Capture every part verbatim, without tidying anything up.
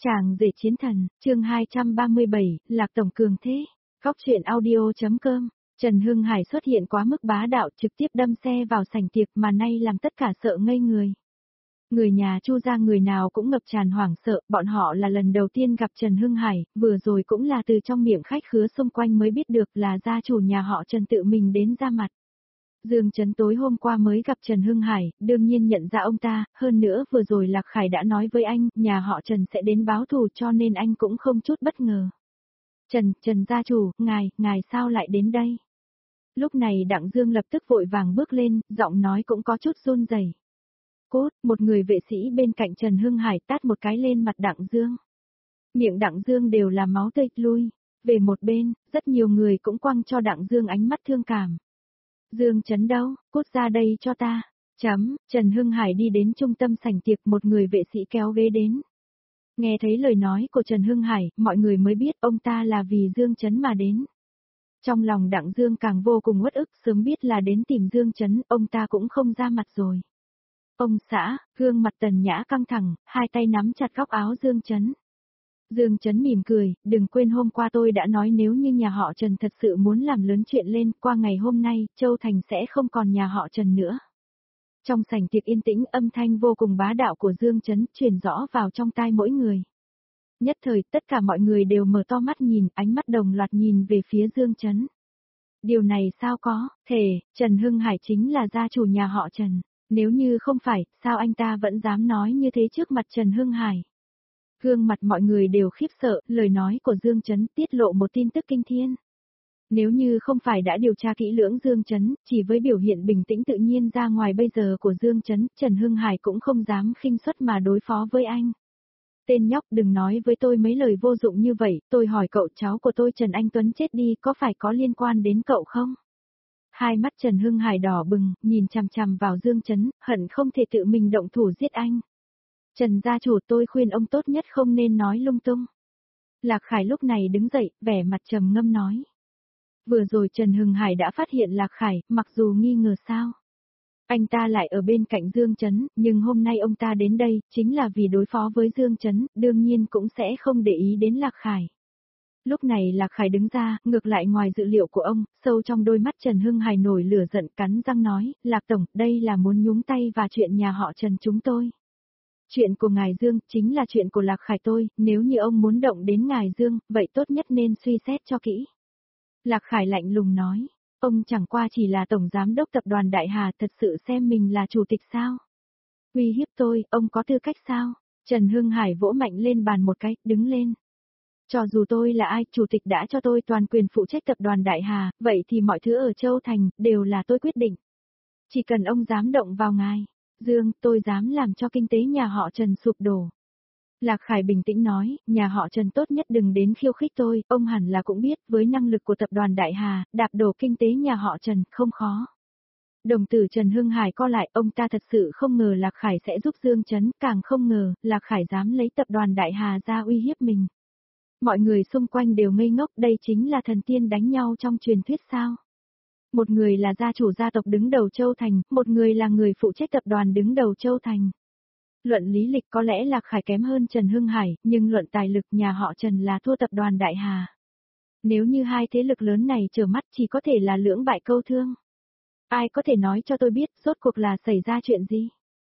Chàng rể chiến thần, chương hai trăm ba mươi bảy, Lạc Tổng cường thế. Góc truyện audio.com. Trần Hưng Hải xuất hiện quá mức bá đạo, trực tiếp đâm xe vào sảnh tiệc mà nay làm tất cả sợ ngây người. Người nhà Chu gia người nào cũng ngập tràn hoảng sợ, bọn họ là lần đầu tiên gặp Trần Hưng Hải, vừa rồi cũng là từ trong miệng khách khứa xung quanh mới biết được là gia chủ nhà họ Trần tự mình đến ra mặt. Dương Chấn tối hôm qua mới gặp Trần Hưng Hải, đương nhiên nhận ra ông ta, hơn nữa vừa rồi Lạc Khải đã nói với anh, nhà họ Trần sẽ đến báo thù cho nên anh cũng không chút bất ngờ. Trần, Trần gia chủ, ngài, ngài sao lại đến đây? Lúc này Đặng Dương lập tức vội vàng bước lên, giọng nói cũng có chút run rẩy. Cốt, một người vệ sĩ bên cạnh Trần Hưng Hải tát một cái lên mặt Đặng Dương. Miệng Đặng Dương đều là máu tươi lui, về một bên, rất nhiều người cũng quăng cho Đặng Dương ánh mắt thương cảm. Dương Chấn đâu, cút ra đây cho ta. Chấm, Trần Hưng Hải đi đến trung tâm sảnh tiệc, một người vệ sĩ kéo ghế đến. Nghe thấy lời nói của Trần Hưng Hải, mọi người mới biết ông ta là vì Dương Chấn mà đến. Trong lòng Đặng Dương càng vô cùng uất ức, sớm biết là đến tìm Dương Chấn, ông ta cũng không ra mặt rồi. Ông xã, gương mặt Tần Nhã căng thẳng, hai tay nắm chặt góc áo Dương Chấn. Dương Chấn mỉm cười, đừng quên hôm qua tôi đã nói nếu như nhà họ Trần thật sự muốn làm lớn chuyện lên, qua ngày hôm nay, Châu Thành sẽ không còn nhà họ Trần nữa. Trong sảnh tiệc yên tĩnh, âm thanh vô cùng bá đạo của Dương Chấn truyền rõ vào trong tai mỗi người. Nhất thời, tất cả mọi người đều mở to mắt nhìn, ánh mắt đồng loạt nhìn về phía Dương Chấn. Điều này sao có, thể, Trần Hưng Hải chính là gia chủ nhà họ Trần. Nếu như không phải, sao anh ta vẫn dám nói như thế trước mặt Trần Hưng Hải? Gương mặt mọi người đều khiếp sợ, lời nói của Dương Chấn tiết lộ một tin tức kinh thiên. Nếu như không phải đã điều tra kỹ lưỡng Dương Chấn, chỉ với biểu hiện bình tĩnh tự nhiên ra ngoài bây giờ của Dương Chấn, Trần Hưng Hải cũng không dám khinh suất mà đối phó với anh. Tên nhóc, đừng nói với tôi mấy lời vô dụng như vậy, tôi hỏi cậu, cháu của tôi Trần Anh Tuấn chết đi có phải có liên quan đến cậu không? Hai mắt Trần Hưng Hải đỏ bừng, nhìn chằm chằm vào Dương Chấn, hận không thể tự mình động thủ giết anh. Trần gia chủ, tôi khuyên ông tốt nhất không nên nói lung tung. Lạc Khải lúc này đứng dậy, vẻ mặt trầm ngâm nói. Vừa rồi Trần Hưng Hải đã phát hiện Lạc Khải, mặc dù nghi ngờ sao. Anh ta lại ở bên cạnh Dương Chấn, nhưng hôm nay ông ta đến đây, chính là vì đối phó với Dương Chấn, đương nhiên cũng sẽ không để ý đến Lạc Khải. Lúc này Lạc Khải đứng ra, ngược lại ngoài dự liệu của ông, sâu trong đôi mắt Trần Hưng Hải nổi lửa giận, cắn răng nói, Lạc Tổng, đây là muốn nhúng tay vào chuyện nhà họ Trần chúng tôi. Chuyện của ngài Dương, chính là chuyện của Lạc Khải tôi, nếu như ông muốn động đến ngài Dương, vậy tốt nhất nên suy xét cho kỹ. Lạc Khải lạnh lùng nói, ông chẳng qua chỉ là tổng giám đốc tập đoàn Đại Hà, thật sự xem mình là chủ tịch sao? Uy hiếp tôi, ông có tư cách sao? Trần Hưng Hải vỗ mạnh lên bàn một cái, đứng lên. Cho dù tôi là ai, chủ tịch đã cho tôi toàn quyền phụ trách tập đoàn Đại Hà, vậy thì mọi thứ ở Châu Thành, đều là tôi quyết định. Chỉ cần ông dám động vào ngài Dương, tôi dám làm cho kinh tế nhà họ Trần sụp đổ. Lạc Khải bình tĩnh nói, nhà họ Trần tốt nhất đừng đến khiêu khích tôi, ông hẳn là cũng biết, với năng lực của tập đoàn Đại Hà, đạp đổ kinh tế nhà họ Trần, không khó. Đồng tử Trần Hưng Hải co lại, ông ta thật sự không ngờ Lạc Khải sẽ giúp Dương Chấn, càng không ngờ, Lạc Khải dám lấy tập đoàn Đại Hà ra uy hiếp mình. Mọi người xung quanh đều ngây ngốc, đây chính là thần tiên đánh nhau trong truyền thuyết sao? Một người là gia chủ gia tộc đứng đầu Châu Thành, một người là người phụ trách tập đoàn đứng đầu Châu Thành. Luận lý lịch có lẽ Lạc Khải kém hơn Trần Hưng Hải, nhưng luận tài lực nhà họ Trần là thua tập đoàn Đại Hà. Nếu như hai thế lực lớn này trở mắt chỉ có thể là lưỡng bại câu thương. Ai có thể nói cho tôi biết, rốt cuộc là xảy ra chuyện gì?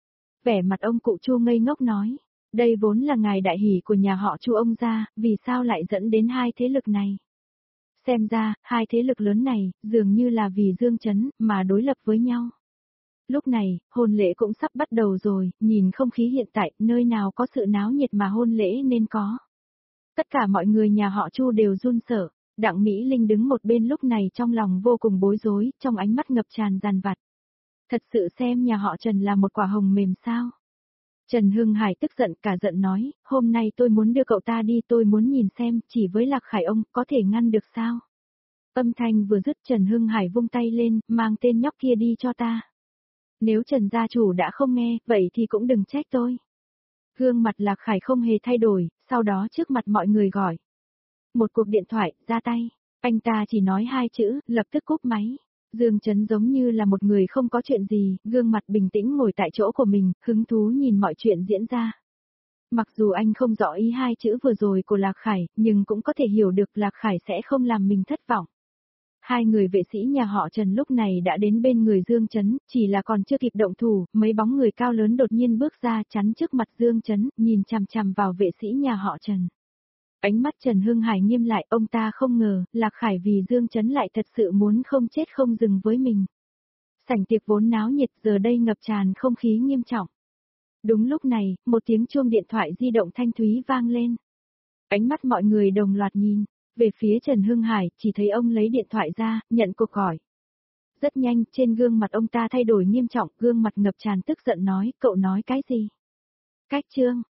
Vẻ mặt ông cụ Chu ngây ngốc nói, đây vốn là ngày đại hỷ của nhà họ Chu ông gia, vì sao lại dẫn đến hai thế lực này? Xem ra, hai thế lực lớn này, dường như là vì Dương Chấn, mà đối lập với nhau. Lúc này, hôn lễ cũng sắp bắt đầu rồi, nhìn không khí hiện tại, nơi nào có sự náo nhiệt mà hôn lễ nên có. Tất cả mọi người nhà họ Chu đều run sợ, Đặng Mỹ Linh đứng một bên lúc này trong lòng vô cùng bối rối, trong ánh mắt ngập tràn dằn vặt. Thật sự xem nhà họ Trần là một quả hồng mềm sao? Trần Hưng Hải tức giận cả giận nói, hôm nay tôi muốn đưa cậu ta đi, tôi muốn nhìn xem, chỉ với Lạc Khải ông, có thể ngăn được sao? Âm thanh vừa dứt Trần Hưng Hải vung tay lên, mang tên nhóc kia đi cho ta. Nếu Trần gia chủ đã không nghe, vậy thì cũng đừng trách tôi. Gương mặt Lạc Khải không hề thay đổi, sau đó trước mặt mọi người gọi. Một cuộc điện thoại, ra tay. Anh ta chỉ nói hai chữ, lập tức cúp máy. Dương Chấn giống như là một người không có chuyện gì, gương mặt bình tĩnh ngồi tại chỗ của mình, hứng thú nhìn mọi chuyện diễn ra. Mặc dù anh không rõ ý hai chữ vừa rồi của Lạc Khải, nhưng cũng có thể hiểu được Lạc Khải sẽ không làm mình thất vọng. Hai người vệ sĩ nhà họ Trần lúc này đã đến bên người Dương Chấn, chỉ là còn chưa kịp động thủ, mấy bóng người cao lớn đột nhiên bước ra chắn trước mặt Dương Chấn, nhìn chằm chằm vào vệ sĩ nhà họ Trần. Ánh mắt Trần Hưng Hải nghiêm lại, ông ta không ngờ, Lạc Khải vì Dương Chấn lại thật sự muốn không chết không dừng với mình. Sảnh tiệc vốn náo nhiệt giờ đây ngập tràn không khí nghiêm trọng. Đúng lúc này, một tiếng chuông điện thoại di động thanh thúy vang lên. Ánh mắt mọi người đồng loạt nhìn về phía Trần Hưng Hải, chỉ thấy ông lấy điện thoại ra, nhận cuộc gọi. Rất nhanh, trên gương mặt ông ta thay đổi nghiêm trọng, gương mặt ngập tràn tức giận nói, cậu nói cái gì? Cách Trương,